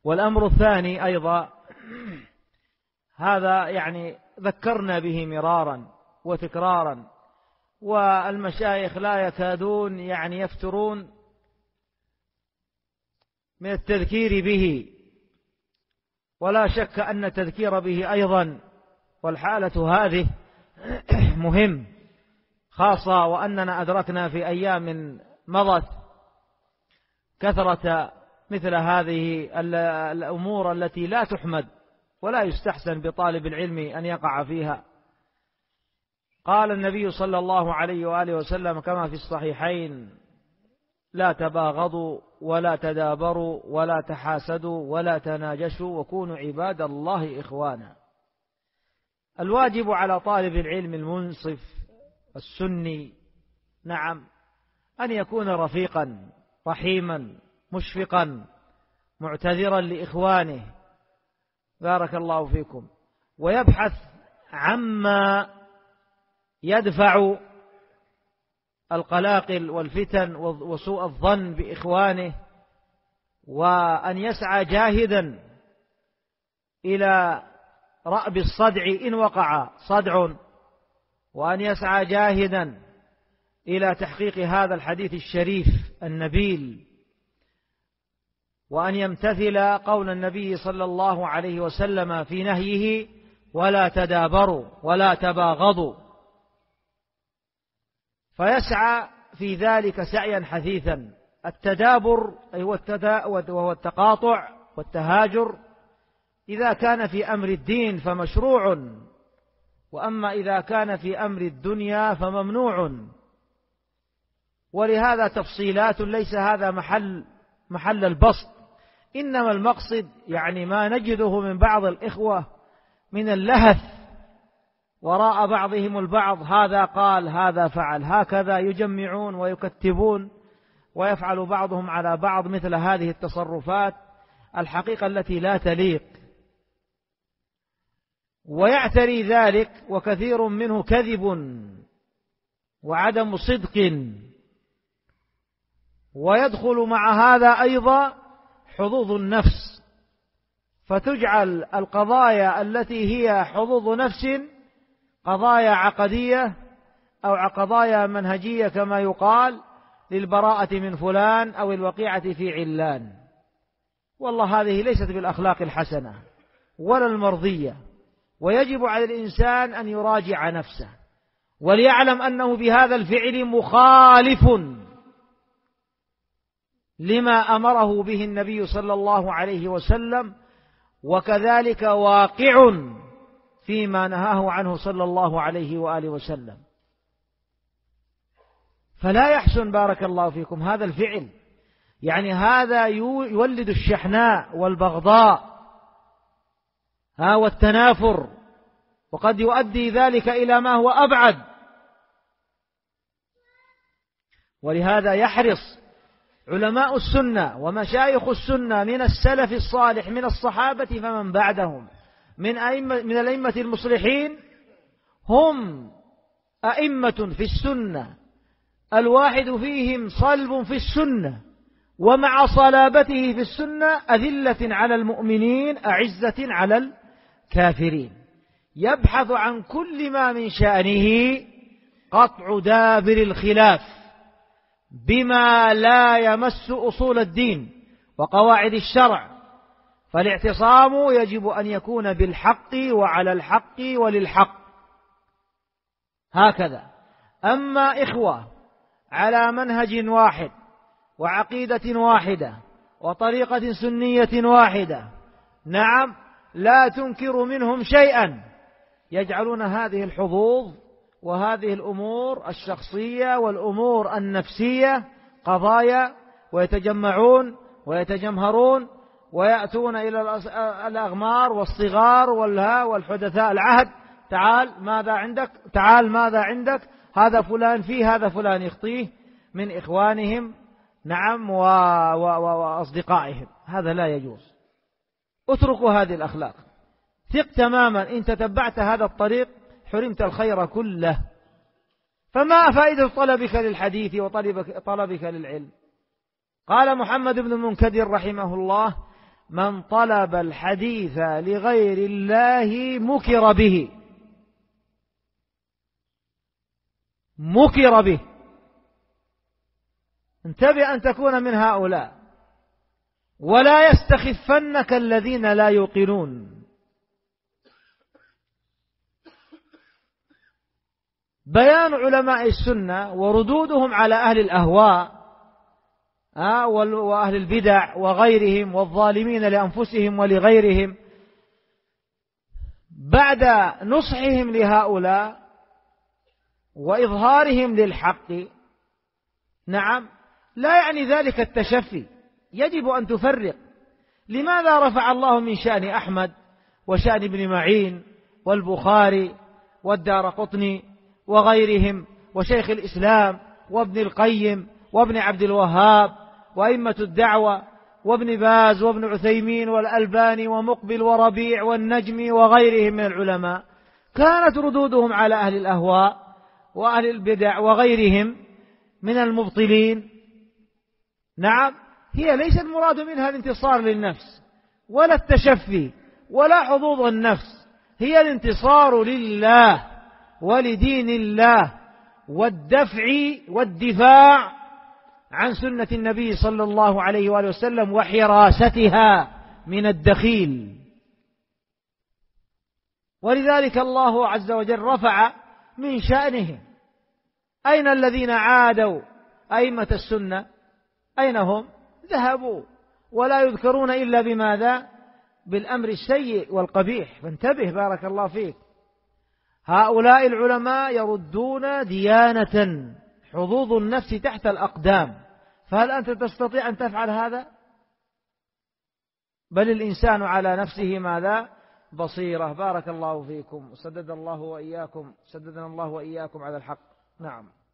والأمر الثاني أيضا، هذا يعني ذكرنا به مرارا وتكرارا، والمشايخ لا يكادون يعني يفترون من التذكير به، ولا شك أن التذكير به أيضا والحالة هذه مهم، خاصة وأننا أدركنا في أيام مضت كثرة مثل هذه الأمور التي لا تحمد ولا يستحسن بطالب العلم أن يقع فيها. قال النبي صلى الله عليه وآله وسلم كما في الصحيحين: لا تباغضوا ولا تدابروا ولا تحاسدوا ولا تناجشوا وكونوا عباد الله إخوانا. الواجب على طالب العلم المنصف السني نعم أن يكون رفيقا رحيما مشفقا معتذرا لإخوانه بارك الله فيكم، ويبحث عما يدفع القلاقل والفتن وسوء الظن بإخوانه، وأن يسعى جاهدا إلى رأب الصدع إن وقع صدع، وأن يسعى جاهدا إلى تحقيق هذا الحديث الشريف النبيل، وأن يمتثل قول النبي صلى الله عليه وسلم في نهيه: ولا تدابروا ولا تباغضوا، فيسعى في ذلك سعيا حثيثا. التدابر وهو التقاطع والتهاجر إذا كان في أمر الدين فمشروع، وأما إذا كان في أمر الدنيا فممنوع، ولهذا تفصيلات ليس هذا محل البسط، إنما المقصد يعني ما نجده من بعض الإخوة من اللهث وراء بعضهم البعض، هذا قال هذا فعل، هكذا يجمعون ويكتبون، ويفعل بعضهم على بعض مثل هذه التصرفات الحقيقة التي لا تليق، ويعتري ذلك وكثير منه كذب وعدم صدق، ويدخل مع هذا أيضا حظوظ النفس، فتجعل القضايا التي هي حظوظ نفس قضايا عقدية أو قضايا منهجية كما يقال للبراءة من فلان أو الوقيعة في علان. والله هذه ليست بالأخلاق الحسنة ولا المرضية، ويجب على الإنسان أن يراجع نفسه وليعلم أنه بهذا الفعل مخالف لما أمره به النبي صلى الله عليه وسلم، وكذلك واقع فيما نهاه عنه صلى الله عليه وآله وسلم. فلا يحسن بارك الله فيكم هذا الفعل، يعني هذا يولد الشحناء والبغضاء والتنافر، وقد يؤدي ذلك إلى ما هو أبعد. ولهذا يحرص علماء السنة ومشايخ السنة من السلف الصالح من الصحابة فمن بعدهم من الأئمة المصلحين، هم أئمة في السنة الواحد فيهم صلب في السنة، ومع صلابته في السنة أذلة على المؤمنين أعزة على الكافرين، يبحث عن كل ما من شأنه قطع دابر الخلاف بما لا يمس أصول الدين وقواعد الشرع، فالاعتصام يجب أن يكون بالحق وعلى الحق وللحق هكذا. أما إخوة على منهج واحد وعقيدة واحدة وطريقة سنية واحدة، نعم لا تنكر منهم شيئا، يجعلون هذه الحظوظ وهذه الأمور الشخصية والأمور النفسية قضايا، ويتجمعون ويتجمهرون ويأتون إلى الأغمار والصغار والحدثاء العهد: تعال ماذا عندك، تعال ماذا عندك، هذا فلان فيه، هذا فلان يخطيه من إخوانهم نعم وأصدقائهم. هذا لا يجوز، اتركوا هذه الأخلاق. ثق تماما إن تتبعت هذا الطريق حرمت الخير كله. فما فائدة طلبك للحديث وطلبك للعلم؟ قال محمد بن المنكدر رحمه الله: من طلب الحديث لغير الله مكر به، مكر به. انتبه أن تكون من هؤلاء، ولا يستخفنك الذين لا يوقنون. بيان علماء السنة وردودهم على أهل الأهواء وأهل البدع وغيرهم والظالمين لأنفسهم ولغيرهم، بعد نصحهم لهؤلاء وإظهارهم للحق، نعم، لا يعني ذلك التشفي، يجب أن تفرق. لماذا رفع الله من شأن أحمد وشأن ابن معين والبخاري والدارقطني وغيرهم وشيخ الإسلام وابن القيم وابن عبد الوهاب وأئمة الدعوة وابن باز وابن عثيمين والألباني ومقبل وربيع والنجمي وغيرهم من العلماء؟ كانت ردودهم على أهل الأهواء وأهل البدع وغيرهم من المبطلين، نعم، هي ليس المراد منها الانتصار للنفس ولا التشفي ولا حظوظ النفس، هي الانتصار لله ولدين الله والدفع والدفاع عن سنة النبي صلى الله عليه وآله وسلم وحراستها من الدخيل. ولذلك الله عز وجل رفع من شأنهم. أين الذين عادوا أئمة السنة؟ أين هم؟ ذهبوا، ولا يذكرون إلا بماذا؟ بالأمر السيء والقبيح. فانتبه بارك الله فيك، هؤلاء العلماء يردون ديانة، حظوظ النفس تحت الأقدام، فهل أنت تستطيع أن تفعل هذا؟ بل الإنسان على نفسه ماذا؟ بصيرة. بارك الله فيكم، سددنا الله وإياكم على الحق. نعم.